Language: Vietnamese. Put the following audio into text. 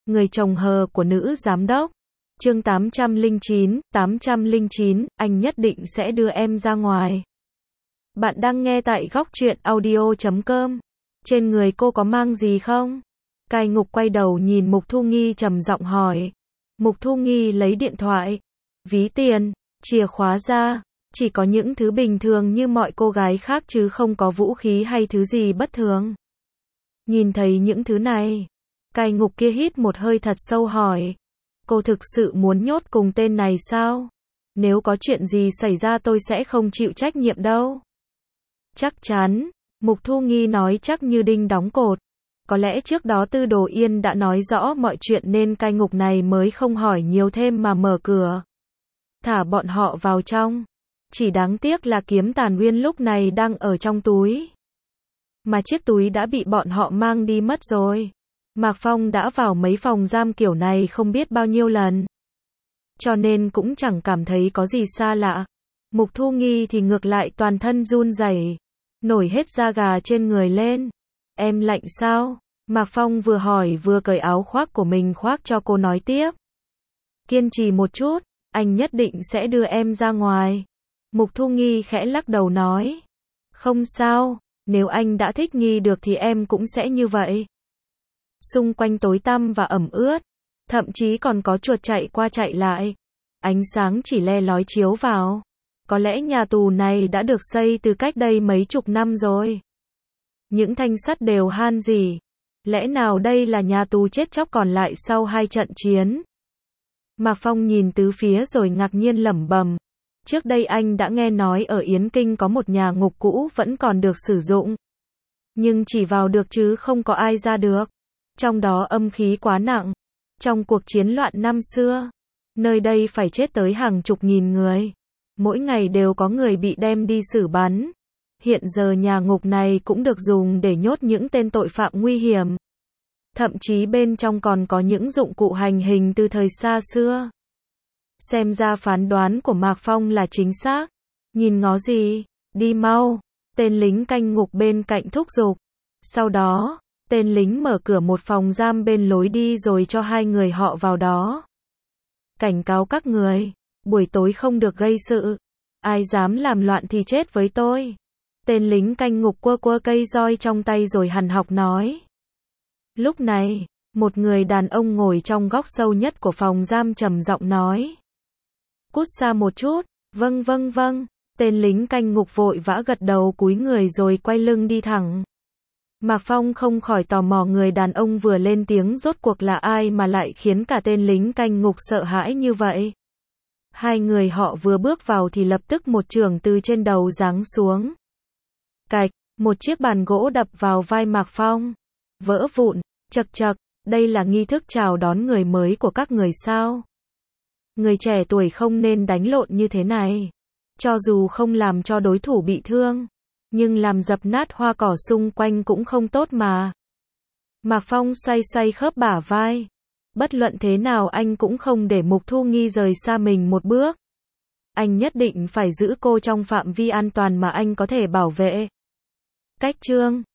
Người chồng hờ của nữ giám đốc. Chương 809, anh nhất định sẽ đưa em ra ngoài. Bạn đang nghe tại góc truyện audio.com. Trên người cô có mang gì không? Cai ngục quay đầu nhìn Mục Thu Nghi trầm giọng hỏi. Mục Thu Nghi lấy điện thoại, ví tiền, chìa khóa ra. Chỉ có những thứ bình thường như mọi cô gái khác chứ không có vũ khí hay thứ gì bất thường. Nhìn thấy những thứ này, cai ngục kia hít một hơi thật sâu hỏi. Cô thực sự muốn nhốt cùng tên này sao? Nếu có chuyện gì xảy ra tôi sẽ không chịu trách nhiệm đâu. Chắc chắn, Mục Thu Nghi nói chắc như đinh đóng cột. Có lẽ trước đó Tư Đồ Yên đã nói rõ mọi chuyện nên cai ngục này mới không hỏi nhiều thêm mà mở cửa. Thả bọn họ vào trong. Chỉ đáng tiếc là kiếm Tàn Uyên lúc này đang ở trong túi. Mà chiếc túi đã bị bọn họ mang đi mất rồi. Mạc Phong đã vào mấy phòng giam kiểu này không biết bao nhiêu lần. Cho nên cũng chẳng cảm thấy có gì xa lạ. Mục Thu Nghi thì ngược lại toàn thân run rẩy, nổi hết da gà trên người lên. Em lạnh sao? Mạc Phong vừa hỏi vừa cởi áo khoác của mình khoác cho cô nói tiếp. Kiên trì một chút, anh nhất định sẽ đưa em ra ngoài. Mục Thu Nghi khẽ lắc đầu nói. Không sao, nếu anh đã thích nghi được thì em cũng sẽ như vậy. Xung quanh tối tăm và ẩm ướt, thậm chí còn có chuột chạy qua chạy lại. Ánh sáng chỉ le lói chiếu vào. Có lẽ nhà tù này đã được xây từ cách đây mấy chục năm rồi. Những thanh sắt đều han rỉ. Lẽ nào đây là nhà tù chết chóc còn lại sau 2 trận chiến? Mạc Phong nhìn tứ phía rồi ngạc nhiên lẩm bẩm. Trước đây anh đã nghe nói ở Yến Kinh có một nhà ngục cũ vẫn còn được sử dụng. Nhưng chỉ vào được chứ không có ai ra được. Trong đó âm khí quá nặng. Trong cuộc chiến loạn năm xưa, nơi đây phải chết tới hàng chục nghìn người. Mỗi ngày đều có người bị đem đi xử bắn. Hiện giờ nhà ngục này cũng được dùng để nhốt những tên tội phạm nguy hiểm. Thậm chí bên trong còn có những dụng cụ hành hình từ thời xa xưa. Xem ra phán đoán của Mạc Phong là chính xác. Nhìn ngó gì? Đi mau. Tên lính canh ngục bên cạnh thúc giục. Sau đó, tên lính mở cửa một phòng giam bên lối đi rồi cho 2 người họ vào đó. Cảnh cáo các người, buổi tối không được gây sự. Ai dám làm loạn thì chết với tôi. Tên lính canh ngục quơ quơ cây roi trong tay rồi hằn học nói. Lúc này, một người đàn ông ngồi trong góc sâu nhất của phòng giam trầm giọng nói. Cút xa một chút. Vâng vâng vâng. Tên lính canh ngục vội vã gật đầu cúi người rồi quay lưng đi thẳng. Mạc Phong không khỏi tò mò người đàn ông vừa lên tiếng rốt cuộc là ai mà lại khiến cả tên lính canh ngục sợ hãi như vậy. 2 người họ vừa bước vào thì lập tức một chưởng từ trên đầu giáng xuống. Cạch, một chiếc bàn gỗ đập vào vai Mạc Phong. Vỡ vụn, chật chật, đây là nghi thức chào đón người mới của các người sao? Người trẻ tuổi không nên đánh lộn như thế này. Cho dù không làm cho đối thủ bị thương, nhưng làm dập nát hoa cỏ xung quanh cũng không tốt mà. Mạc Phong xoay xoay khớp bả vai. Bất luận thế nào anh cũng không để Mục Thu Nghi rời xa mình một bước. Anh nhất định phải giữ cô trong phạm vi an toàn mà anh có thể bảo vệ. Cách chương